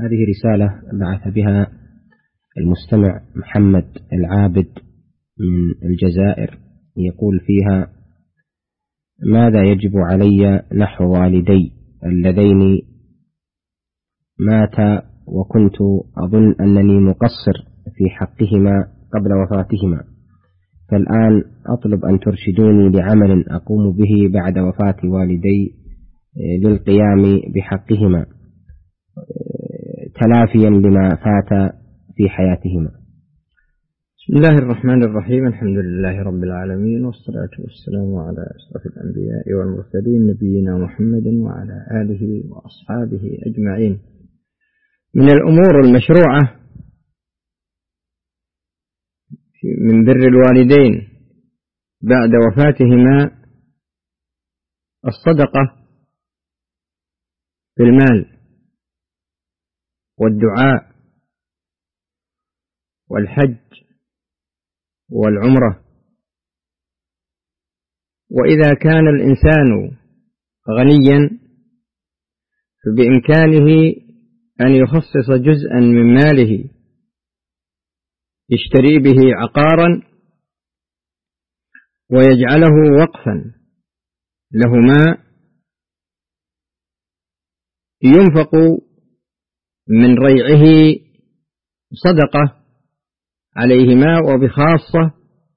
هذه رسالة بعث بها المستمع محمد العابد من الجزائر، يقول فيها: ماذا يجب علي نحو والدي اللذين ماتا وكنت أظن أنني مقصر في حقهما قبل وفاتهما، فالآن أطلب أن ترشدوني لعمل أقوم به بعد وفاة والدي للقيام بحقهما تلافيا لما فات في حياتهما. بسم الله الرحمن الرحيم. الحمد لله رب العالمين، والصلاة والسلام على أشرف الأنبياء والمرسلين نبينا محمد وعلى آله وأصحابه أجمعين. من الأمور المشروعة من بر الوالدين بعد وفاتهما الصدقة بالمال والدعاء والحج والعمرة. وإذا كان الإنسان غنيا فبإمكانه أن يخصص جزءا من ماله يشتري به عقارا ويجعله وقفا لهما ينفق من ريعه صدقة عليهما، وبخاصة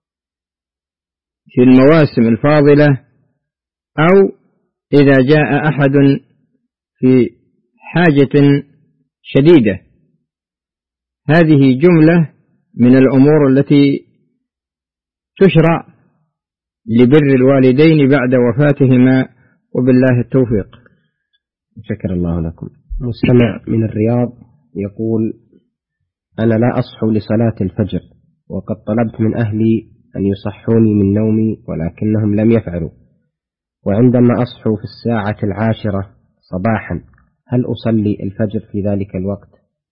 في المواسم الفاضلة أو إذا جاء أحد في حاجة شديدة. هذه جملة من الأمور التي تشرع لبر الوالدين بعد وفاتهما، وبالله التوفيق. شكر الله لكم. مستمع من الرياض يقول: أنا لا أصحو لصلاة الفجر، وقد طلبت من أهلي أن يصحوني من نومي ولكنهم لم يفعلوا، وعندما أصحو في 10 صباحا هل أصلي الفجر في ذلك الوقت؟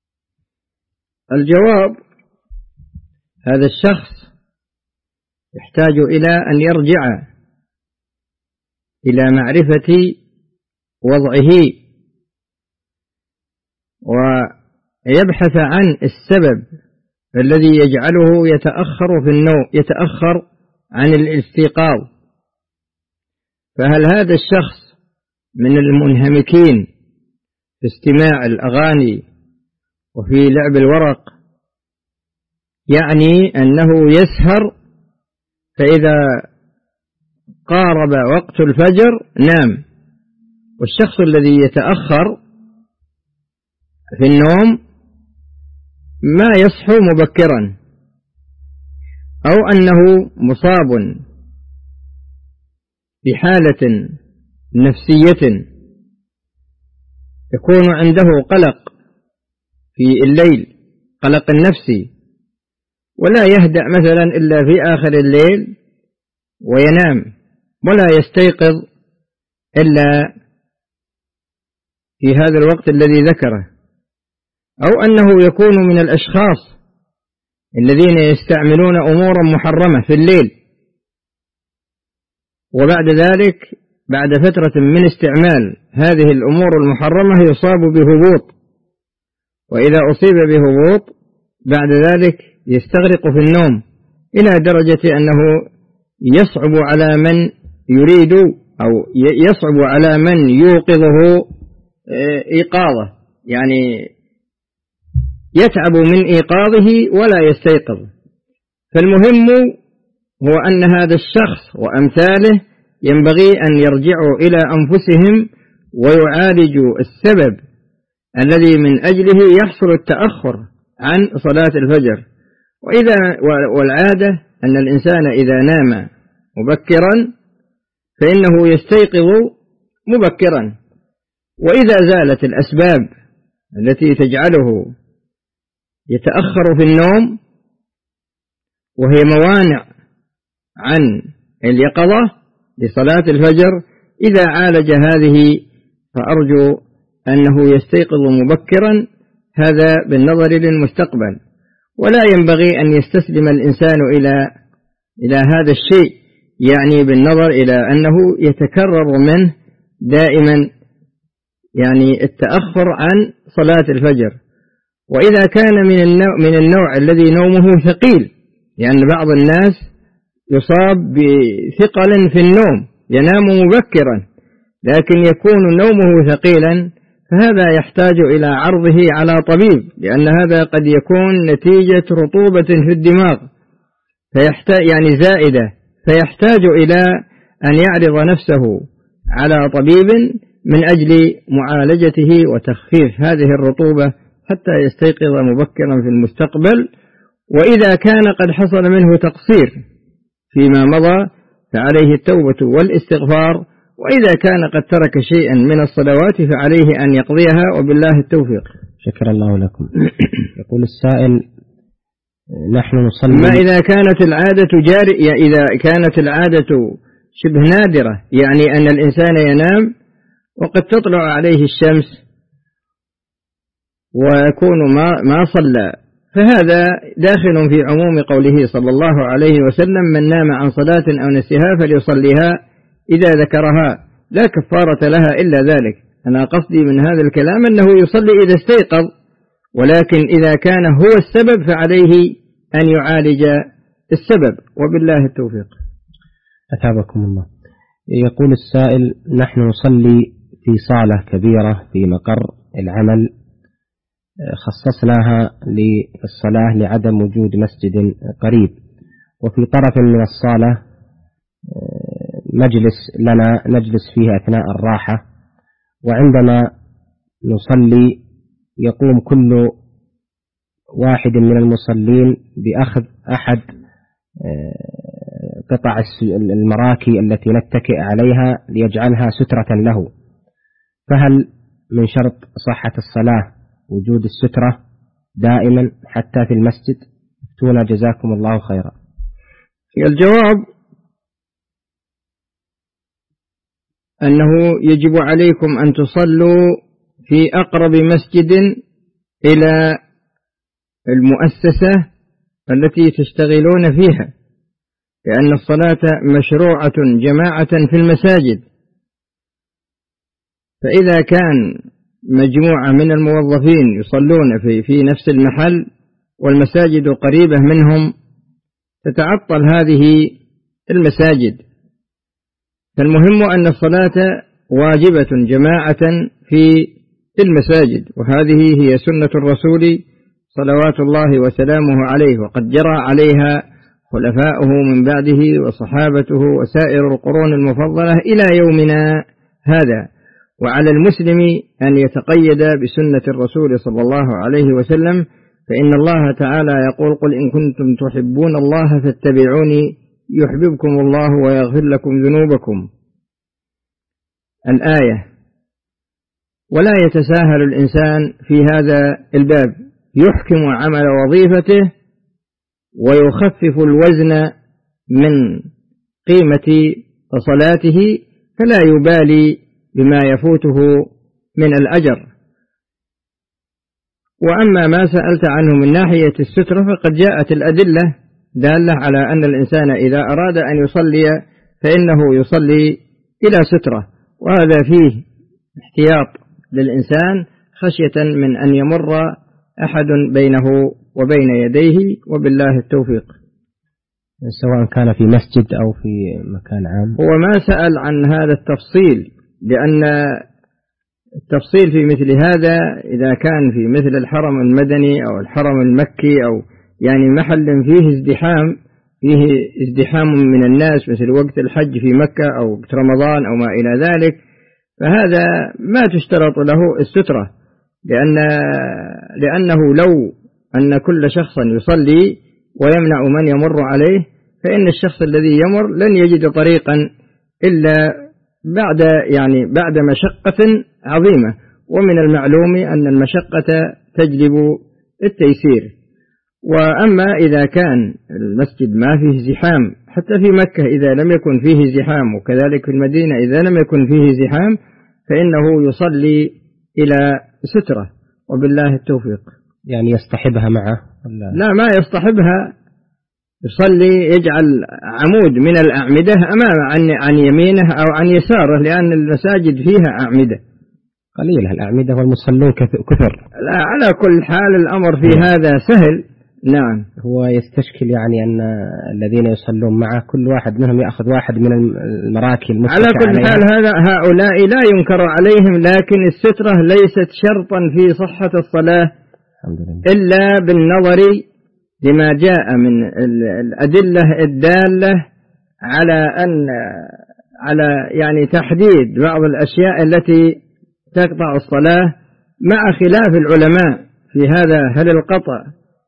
الجواب: هذا الشخص يحتاج إلى أن يرجع إلى معرفة وضعه ويبحث عن السبب الذي يجعله يتأخر في النوم، يتأخر عن الاستيقاظ. فهل هذا الشخص من المنهمكين في استماع الأغاني وفي لعب الورق، يعني أنه يسهر فإذا قارب وقت الفجر نام؟ والشخص الذي يتأخر في النوم ما يصحو مبكرا، أو أنه مصاب بحالة نفسية يكون عنده قلق في الليل، قلق النفسي، ولا يهدأ مثلا إلا في آخر الليل وينام، ولا يستيقظ إلا في هذا الوقت الذي ذكره، أو أنه يكون من الأشخاص الذين يستعملون أمورا محرمة في الليل، وبعد ذلك بعد فترة من استعمال هذه الأمور المحرمة يصاب بهبوط، وإذا أصيب بهبوط بعد ذلك يستغرق في النوم إلى درجة أنه يصعب على من يريد أو يصعب على من يوقظه إيقاظه، يعني يتعب من إيقاظه ولا يستيقظ. فالمهم هو أن هذا الشخص وأمثاله ينبغي أن يرجعوا إلى أنفسهم ويعالجوا السبب الذي من أجله يحصل التأخر عن صلاة الفجر. والعادة أن الإنسان إذا نام مبكرا فإنه يستيقظ مبكرا، وإذا زالت الأسباب التي تجعله يتأخر في النوم وهي موانع عن اليقظة لصلاة الفجر، إذا عالج هذه فأرجو أنه يستيقظ مبكرا، هذا بالنظر للمستقبل. ولا ينبغي أن يستسلم الإنسان إلى هذا الشيء، يعني بالنظر إلى أنه يتكرر منه دائما يعني التأخر عن صلاة الفجر. وإذا كان من النوع الذي نومه ثقيل، لأن بعض الناس يصاب بثقل في النوم، ينام مبكرا لكن يكون نومه ثقيلا، فهذا يحتاج إلى عرضه على طبيب، لأن هذا قد يكون نتيجة رطوبة في الدماغ يعني زائدة، فيحتاج إلى أن يعرض نفسه على طبيب من أجل معالجته وتخفيف هذه الرطوبة حتى يستيقظ مبكرا في المستقبل. وإذا كان قد حصل منه تقصير فيما مضى فعليه التوبة والاستغفار، وإذا كان قد ترك شيئا من الصلوات فعليه أن يقضيها، وبالله التوفيق. شكر الله لكم. يقول السائل: نحن نصلي ما إذا كانت العادة جارية، إذا كانت العادة شبه نادرة، يعني أن الإنسان ينام وقد تطلع عليه الشمس ويكون ما صلى، فهذا داخل في عموم قوله صلى الله عليه وسلم: من نام عن صلاة أو نسيها فليصليها إذا ذكرها لا كفارة لها إلا ذلك. أنا قصدي من هذا الكلام أنه يصلي إذا استيقظ، ولكن إذا كان هو السبب فعليه أن يعالج السبب، وبالله التوفيق. أثابكم الله. يقول السائل: نحن نصلي في صالة كبيرة في مقر العمل، خصصناها للصلاة لعدم وجود مسجد قريب، وفي طرف من الصالة مجلس لنا نجلس فيه أثناء الراحة، وعندما نصلي يقوم كل واحد من المصلين بأخذ أحد قطع المراكي التي نتكئ عليها ليجعلها سترة له، فهل من شرط صحة الصلاة وجود السترة دائما حتى في المسجد؟ افتونا جزاكم الله خيرا. الجواب أنه يجب عليكم أن تصلوا في أقرب مسجد إلى المؤسسة التي تشتغلون فيها، لأن الصلاة مشروعة جماعة في المساجد، فإذا كان مجموعة من الموظفين يصلون في نفس المحل والمساجد قريبة منهم تتعطل هذه المساجد. فالمهم أن الصلاة واجبة جماعة في المساجد، وهذه هي سنة الرسول صلوات الله وسلامه عليه، وقد جرى عليها خلفاؤه من بعده وصحابته وسائر القرون المفضلة إلى يومنا هذا. وعلى المسلم أن يتقيد بسنة الرسول صلى الله عليه وسلم، فإن الله تعالى يقول: قل إن كنتم تحبون الله فاتبعوني يحببكم الله ويغفر لكم ذنوبكم، الآية. ولا يتساهل الإنسان في هذا الباب، يحكم عمل وظيفته ويخفف الوزن من قيمة صلاته، فلا يبالي بما يفوته من الأجر. وأما ما سألت عنه من ناحية السترة فقد جاءت الأدلة دالة على أن الإنسان إذا أراد أن يصلي فإنه يصلي إلى سترة، وهذا فيه احتياط للإنسان خشية من أن يمر أحد بينه وبين يديه، وبالله التوفيق. سواء كان في مسجد أو في مكان عام. هو ما سأل عن هذا التفصيل، لأن التفصيل في مثل هذا إذا كان في مثل الحرم المدني أو الحرم المكي أو يعني محل فيه ازدحام من الناس مثل وقت الحج في مكة أو وقت رمضان أو ما إلى ذلك، فهذا ما تشترط له السترة، لأنه لو أن كل شخص يصلي ويمنع من يمر عليه فإن الشخص الذي يمر لن يجد طريقا إلا بعد مشقة عظيمة، ومن المعلوم أن المشقة تجلب التيسير. وأما إذا كان المسجد ما فيه زحام، حتى في مكة إذا لم يكن فيه زحام، وكذلك في المدينة إذا لم يكن فيه زحام، فإنه يصلي إلى سترة، وبالله التوفيق. يعني يصطحبها معه؟ لا، ما يصطحبها، يصلي يجعل عمود من الأعمدة أمامه عن يمينه أو عن يساره، لأن المساجد فيها أعمدة، قليلة الأعمدة والمصلون كثر. لا، على كل حال الأمر في هذا سهل. نعم. هو يستشكل يعني أن الذين يصلون معه كل واحد منهم يأخذ واحد من المراكي المتكئ على كل حال هؤلاء لا ينكر عليهم، لكن السترة ليست شرطا في صحة الصلاة إلا بالنظر لما جاء من الأدلة الدالة على يعني تحديد بعض الأشياء التي تقطع الصلاة، مع خلاف العلماء في هذا. هل القطع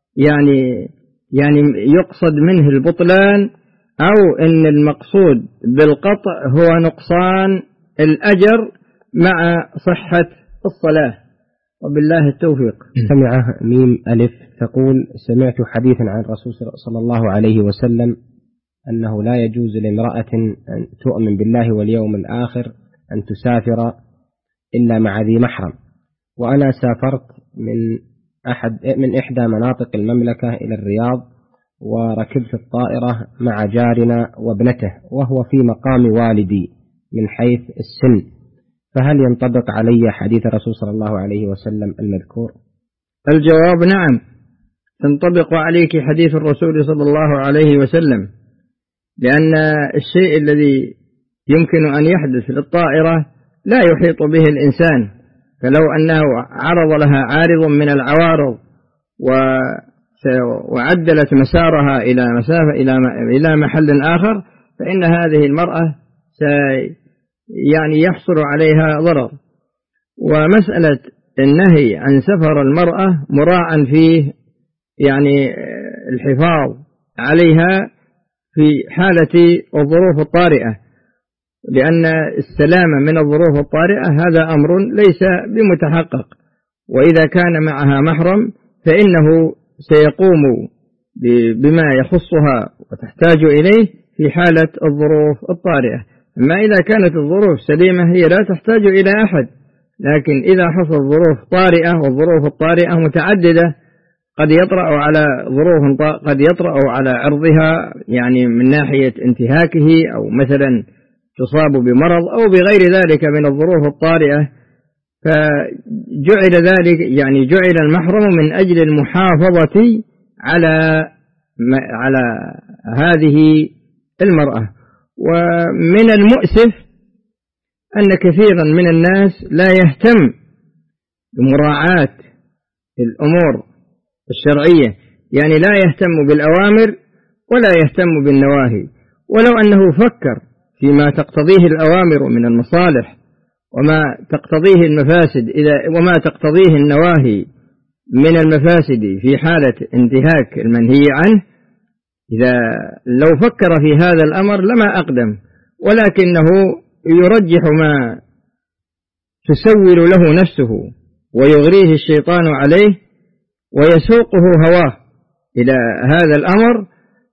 يعني يقصد منه البطلان، أو إن المقصود بالقطع هو نقصان الأجر مع صحة الصلاة؟ وبالله التوفيق. سمع ميم ألف تقول: سمعت حديثا عن الرسول صلى الله عليه وسلم أنه لا يجوز لامرأة أن تؤمن بالله واليوم الآخر أن تسافر إلا مع ذي محرم. وأنا سافرت من إحدى مناطق المملكة إلى الرياض، وركبت الطائرة مع جارنا وابنته، وهو في مقام والدي من حيث السن، فهل ينطبق علي حديث الرسول صلى الله عليه وسلم المذكور؟ الجواب نعم، تنطبق عليك حديث الرسول صلى الله عليه وسلم، لأن الشيء الذي يمكن أن يحدث للطائرة لا يحيط به الإنسان، فلو أنه عرض لها عارض من العوارض وعدلت مسارها إلى محل آخر، فإن هذه المرأة يعني يحصل عليها ضرر. ومسألة النهي عن سفر المرأة مراعا فيه يعني الحفاظ عليها في حالة الظروف الطارئة، لأن السلامة من الظروف الطارئة هذا أمر ليس بمتحقق، وإذا كان معها محرم فإنه سيقوم بما يخصها وتحتاج إليه في حالة الظروف الطارئة. أما إذا كانت الظروف سليمة هي لا تحتاج إلى أحد، لكن إذا حصل ظروف طارئة، والظروف الطارئة متعددة، قد يطرأ على عرضها يعني من ناحية انتهاكه، أو مثلا تصاب بمرض أو بغير ذلك من الظروف الطارئة، فجعل ذلك يعني جعل المحرم من أجل المحافظة على هذه المرأة. ومن المؤسف أن كثيرا من الناس لا يهتم بمراعاة الأمور الشرعية، يعني لا يهتم بالأوامر ولا يهتم بالنواهي، ولو أنه فكر فيما تقتضيه الأوامر من المصالح وما تقتضيه المفاسد وما تقتضيه النواهي من المفاسد في حالة انتهاك المنهي عنه، إذا لو فكر في هذا الأمر لما أقدم، ولكنه يرجح ما تسول له نفسه ويغريه الشيطان عليه ويسوقه هواه إلى هذا الأمر،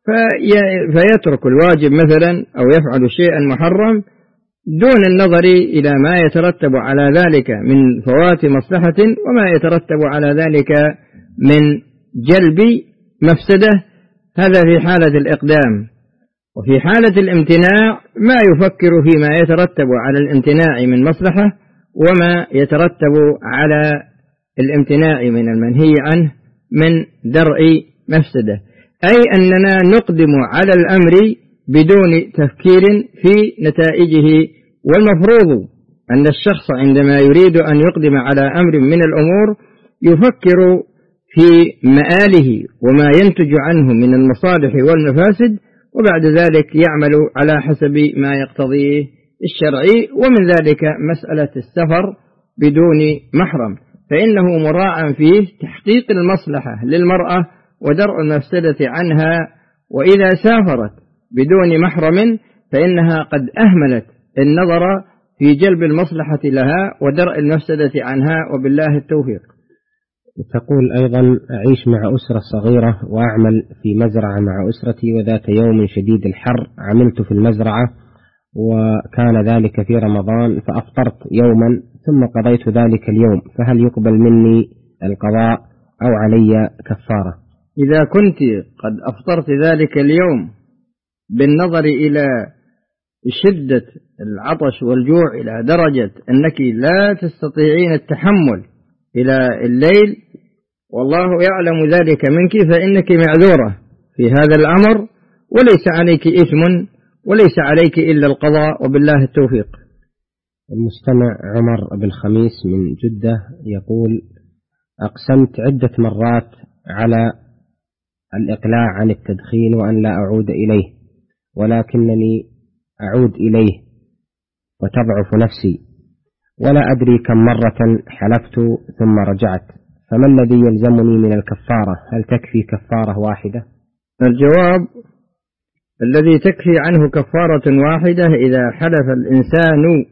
فيترك الواجب مثلا أو يفعل شيئا محرم دون النظر إلى ما يترتب على ذلك من فوات مصلحة وما يترتب على ذلك من جلب مفسدة. هذا في حالة الإقدام. وفي حالة الامتناع ما يفكر فيما يترتب على الامتناع من مصلحة وما يترتب على الامتناع من المنهي عنه من درء مفسدة، أي أننا نقدم على الأمر بدون تفكير في نتائجه. والمفروض أن الشخص عندما يريد أن يقدم على أمر من الأمور يفكر في مآله وما ينتج عنه من المصالح والمفاسد، وبعد ذلك يعمل على حسب ما يقتضيه الشرعي. ومن ذلك مسألة السفر بدون محرم، فإنه مراعا فيه تحقيق المصلحة للمرأة ودرء المفسدة عنها، وإذا سافرت بدون محرم فإنها قد أهملت النظر في جلب المصلحة لها ودرء المفسدة عنها، وبالله التوفيق. تقول أيضا: أعيش مع أسرة صغيرة وأعمل في مزرعة مع أسرتي، وذات يوم شديد الحر عملت في المزرعة وكان ذلك في رمضان، فأفطرت يوما ثم قضيت ذلك اليوم، فهل يقبل مني القضاء أو علي كفارة؟ إذا كنت قد أفطرت ذلك اليوم بالنظر إلى شدة العطش والجوع إلى درجة أنك لا تستطيعين التحمل إلى الليل، والله يعلم ذلك منك، فإنك معذورة في هذا الأمر، وليس عليك إثم وليس عليك إلا القضاء، وبالله التوفيق. المستمع عمر بن خميس من جدة يقول: أقسمت عدة مرات على الإقلاع عن التدخين وأن لا أعود إليه، ولكنني أعود إليه وتضعف نفسي، ولا أدري كم مرة حلفت ثم رجعت، فما الذي يلزمني من الكفارة؟ هل تكفي كفارة واحدة؟ الجواب: الذي تكفي عنه كفارة واحدة إذا حلف الإنسان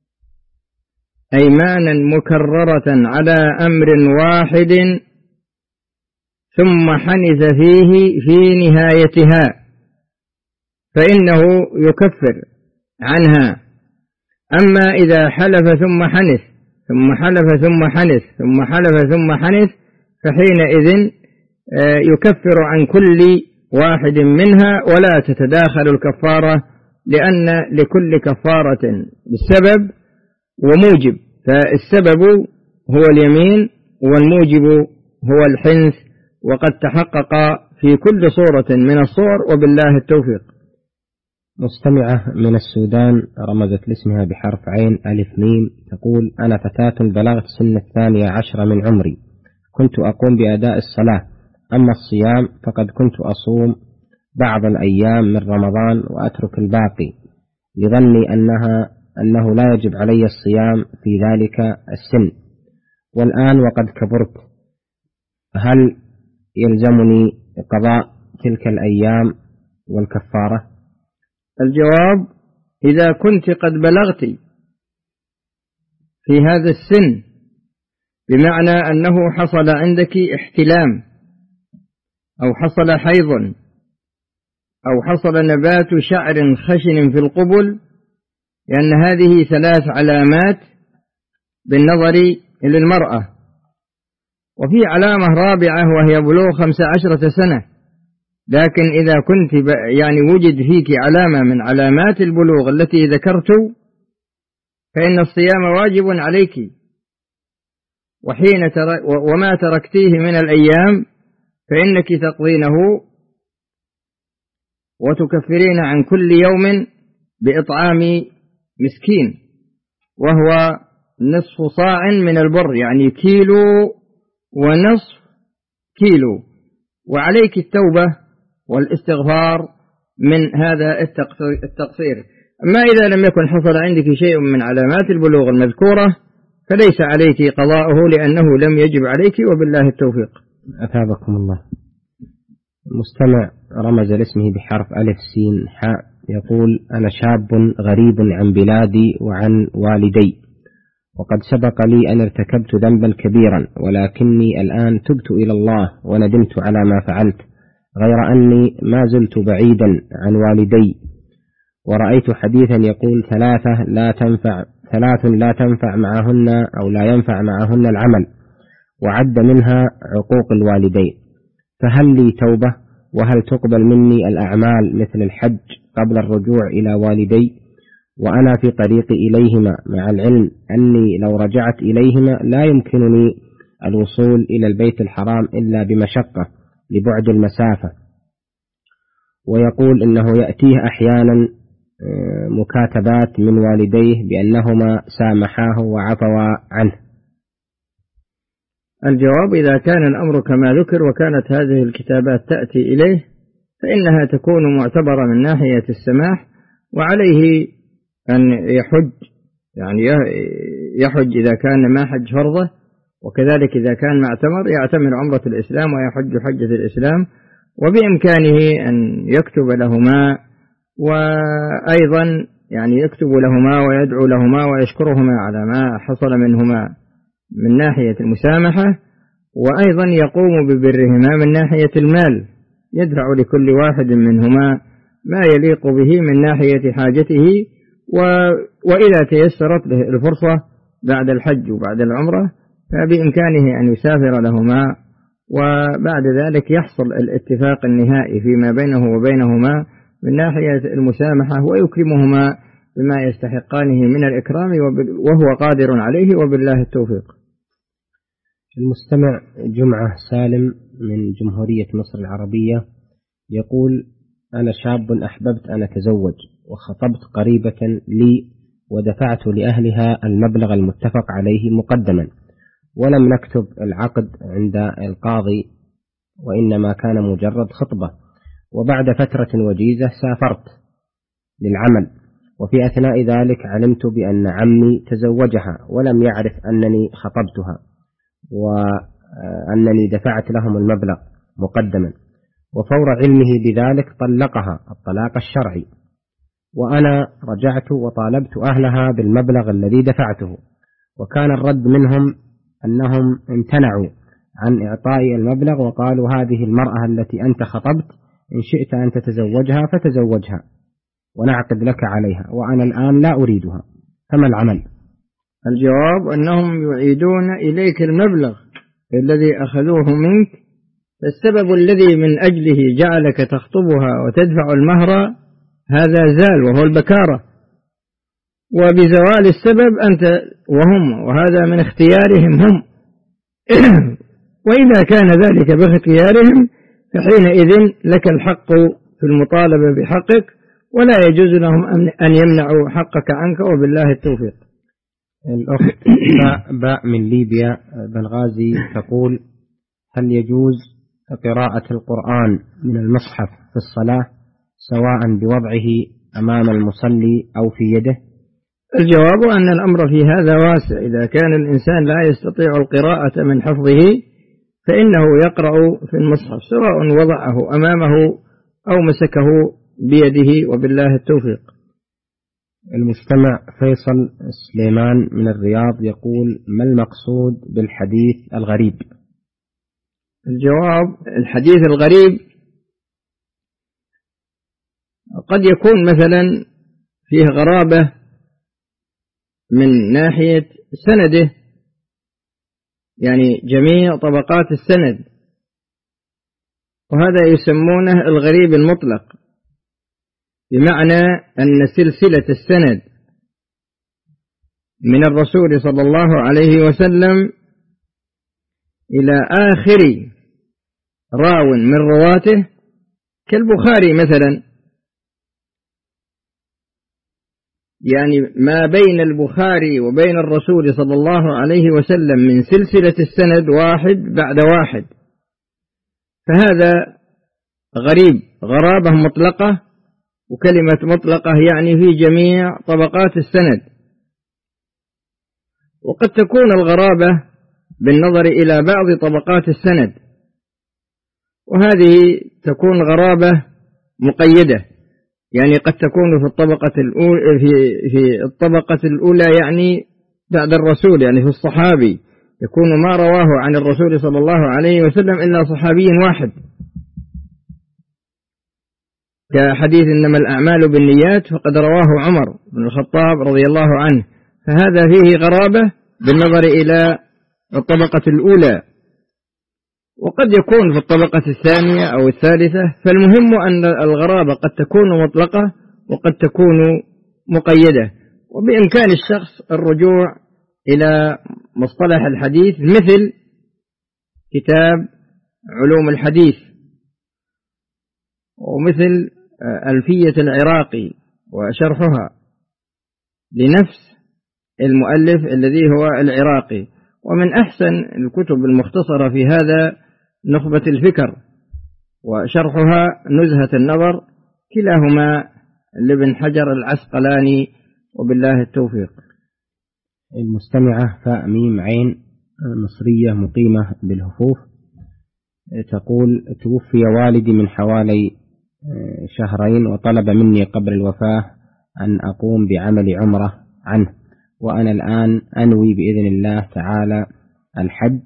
أيمانا مكررة على أمر واحد ثم حنث فيه في نهايتها فإنه يكفر عنها. أما إذا حلف ثم حنث ثم حلف ثم حنث ثم حلف ثم حنث فحينئذ يكفر عن كل واحد منها، ولا تتداخل الكفارة، لأن لكل كفارة بالسبب وموجب، فالسبب هو اليمين والموجب هو الحنث، وقد تحقق في كل صورة من الصور، وبالله التوفيق. مستمعة من السودان رمزت لاسمها بحرف عين ألف ميم تقول: أنا فتاة بلغت سن 12 من عمري، كنت أقوم بأداء الصلاة، أما الصيام فقد كنت أصوم بعض الأيام من رمضان وأترك الباقي، لظني أنه لا يجب علي الصيام في ذلك السن، والآن وقد كبرت، هل يلزمني قضاء تلك الأيام والكفارة؟ الجواب: إذا كنت قد بلغت في هذا السن، بمعنى أنه حصل عندك احتلام أو حصل حيض أو حصل نبات شعر خشن في القبل، لأن هذه 3 علامات بالنظر إلى المرأة، وفي علامة رابعة وهي بلوغ 15 سنة، لكن إذا كنت وجد فيك علامة من علامات البلوغ التي ذكرت فإن الصيام واجب عليك، وما تركتيه من الأيام فإنك تقضينه وتكفرين عن كل يوم بإطعام مسكين، وهو نصف صاع من البر، يعني 1.5 كيلو، وعليك التوبة والاستغفار من هذا التقصير. أما إذا لم يكن حصل عندك شيء من علامات البلوغ المذكورة فليس عليك قضاؤه، لأنه لم يجب عليك، وبالله التوفيق. أثابكم الله. مستمع رمز لاسمه بحرف ألف سين حاء يقول: أنا شاب غريب عن بلادي وعن والدي، وقد سبق لي أن ارتكبت ذنبا كبيرا، ولكني الآن تبت إلى الله وندمت على ما فعلت، غير أني ما زلت بعيدا عن والدي، ورأيت حديثا يقول: 3 لا تنفع معهن أو لا ينفع معهن العمل، وعد منها عقوق الوالدين، فهل لي توبة؟ وهل تقبل مني الأعمال مثل الحج قبل الرجوع إلى والدي وأنا في طريقي إليهما، مع العلم أني لو رجعت إليهما لا يمكنني الوصول إلى البيت الحرام إلا بمشقة لبعد المسافة؟ ويقول إنه يأتيه أحيانا مكاتبات من والديه بأنهما سامحاه وعفوا عنه. الجواب: إذا كان الأمر كما ذكر وكانت هذه الكتابات تأتي إليه فإنها تكون معتبرة من ناحية السماح، وعليه أن يحج، يحج إذا كان ما حج فرضه، وكذلك إذا كان معتمر يعتمر عمرة الإسلام ويحج حجة الإسلام، وبإمكانه أن يكتب لهما، وأيضا يكتب لهما ويدعو لهما ويشكرهما على ما حصل منهما من ناحية المسامحة، وأيضا يقوم ببرهما من ناحية المال، يدفع لكل واحد منهما ما يليق به من ناحية حاجته، وإذا تيسرت له الفرصة بعد الحج وبعد العمرة فبإمكانه أن يسافر لهما، وبعد ذلك يحصل الاتفاق النهائي فيما بينه وبينهما من ناحية المسامحة، ويكرمهما بما يستحقانه من الإكرام وهو قادر عليه، وبالله التوفيق. المستمع جمعة سالم من جمهورية مصر العربية يقول: أنا شاب أحببت أن أتزوج، وخطبت قريبة لي ودفعت لأهلها المبلغ المتفق عليه مقدما، ولم نكتب العقد عند القاضي، وإنما كان مجرد خطبة. وبعد فترة وجيزة سافرت للعمل، وفي أثناء ذلك علمت بأن عمي تزوجها ولم يعرف أنني خطبتها وأنني دفعت لهم المبلغ مقدما، وفور علمه بذلك طلقها الطلاق الشرعي، وأنا رجعت وطالبت أهلها بالمبلغ الذي دفعته، وكان الرد منهم أنهم امتنعوا عن إعطاء المبلغ، وقالوا: هذه المرأة التي أنت خطبت إن شئت أن تتزوجها فتزوجها ونعقد لك عليها، وأنا الآن لا أريدها، فما العمل؟ الجواب أنهم يعيدون إليك المبلغ الذي أخذوه منك، فالسبب الذي من أجله جعلك تخطبها وتدفع المهر هذا زال، وهو البكارة، وبزوال السبب أنت وهذا من اختيارهم هم وإذا كان ذلك باختيارهم فحينئذ لك الحق في المطالبة بحقك، ولا يجوز لهم أن يمنعوا حقك عنك، وبالله التوفيق. الأخت باء من ليبيا بنغازي تقول: هل يجوز قراءة القرآن من المصحف في الصلاة سواء بوضعه أمام المصلي أو في يده؟ الجواب أن الأمر في هذا واسع. إذا كان الإنسان لا يستطيع القراءة من حفظه فإنه يقرأ في المصحف، سواء وضعه أمامه أو مسكه بيده، وبالله التوفيق. المستمع فيصل سليمان من الرياض يقول: ما المقصود بالحديث الغريب؟ الجواب: الحديث الغريب قد يكون مثلا فيه غرابة من ناحية سنده، يعني جميع طبقات السند، وهذا يسمونه الغريب المطلق، بمعنى أن سلسلة السند من الرسول صلى الله عليه وسلم إلى آخر راو من رواته كالبخاري مثلا، يعني ما بين البخاري وبين الرسول صلى الله عليه وسلم من سلسلة السند واحد بعد واحد، فهذا غريب، غرابة مطلقة، وكلمة مطلقة يعني في جميع طبقات السند. وقد تكون الغرابة بالنظر إلى بعض طبقات السند، وهذه تكون غرابة مقيدة، يعني قد تكون في الطبقة الأولى يعني بعد الرسول، يعني في الصحابي يكون ما رواه عن الرسول صلى الله عليه وسلم إلا صحابي واحد، كحديث إنما الأعمال بالنيات فقد رواه عمر بن الخطاب رضي الله عنه، فهذا فيه غرابة بالنظر إلى الطبقة الأولى. وقد يكون في الطبقة الثانية أو الثالثة، فالمهم أن الغرابة قد تكون مطلقة وقد تكون مقيدة، وبإمكان الشخص الرجوع إلى مصطلح الحديث مثل كتاب علوم الحديث، ومثل ألفية العراقي وشرحها لنفس المؤلف الذي هو العراقي. ومن أحسن الكتب المختصرة في هذا نخبة الفكر وشرحها نزهة النظر، كلاهما لابن حجر العسقلاني، وبالله التوفيق. المستمعة فاء ميم عين مصرية مقيمة بالهفوف تقول: توفي والدي من حوالي شهرين، وطلب مني قبل الوفاة أن أقوم بعمل عمرة عنه، وأنا الآن أنوي بإذن الله تعالى الحج،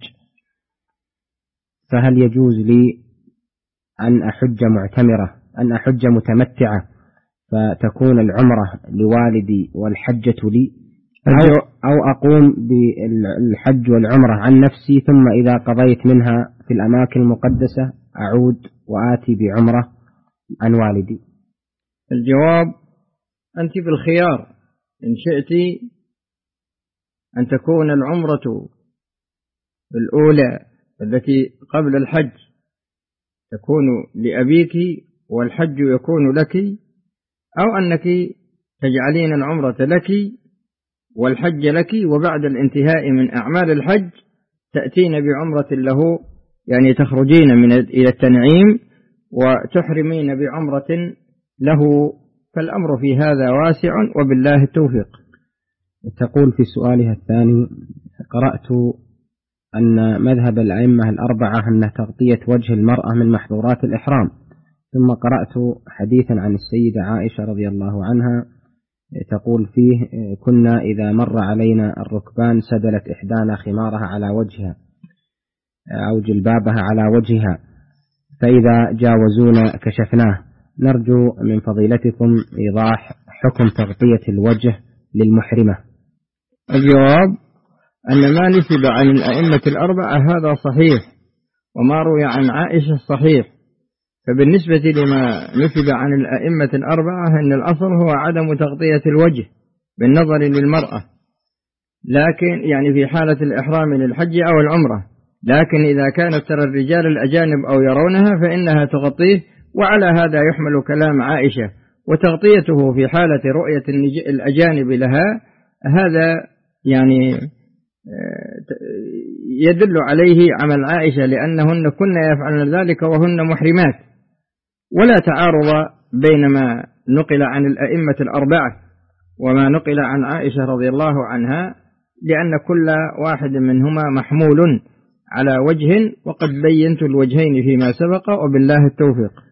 فهل يجوز لي أن أحج متمتعة فتكون العمرة لوالدي والحجة لي، أو أقوم بالحج والعمرة عن نفسي، ثم إذا قضيت منها في الأماكن المقدسة أعود وآتي بعمرة عن والدي؟ الجواب: أنت بالخيار، إن شئت أن تكون العمرة الأولى التي قبل الحج تكون لأبيك والحج يكون لك، أو أنك تجعلين العمرة لك والحج لك، وبعد الانتهاء من أعمال الحج تأتين بعمرة له، يعني تخرجين إلى التنعيم وتحرمين بعمرة له. فالأمر في هذا واسع وبالله التوفيق. تقول في سؤالها الثاني: قرأت أن مذهب الأئمة الأربعة أن تغطية وجه المرأة من محظورات الإحرام، ثم قرأت حديثا عن السيدة عائشة رضي الله عنها تقول فيه: كنا إذا مر علينا الركبان سدلت إحدانا خمارها على وجهها أو جلبابها على وجهها، فإذا جاوزونا كشفناه. نرجو من فضيلتكم إيضاح حكم تغطية الوجه للمحرمة. الجواب أن ما نسب عن الأئمة الأربعة هذا صحيح، وما روي عن عائشة صحيح. فبالنسبة لما نسب عن الأئمة الأربعة أن الأصل هو عدم تغطية الوجه بالنظر للمرأة، لكن يعني في حالة الإحرام للحج أو العمرة، لكن إذا كانت ترى الرجال الأجانب أو يرونها فإنها تغطيه. وعلى هذا يحمل كلام عائشة، وتغطيته في حالة رؤية الأجانب لها هذا يعني يدل عليه عمل عائشة، لأنهن كن يفعلن ذلك وهن محرمات. ولا تعارض بين ما نقل عن الأئمة الأربعة وما نقل عن عائشة رضي الله عنها، لأن كل واحد منهما محمول على وجه، وقد بينت الوجهين فيما سبق، وبالله التوفيق.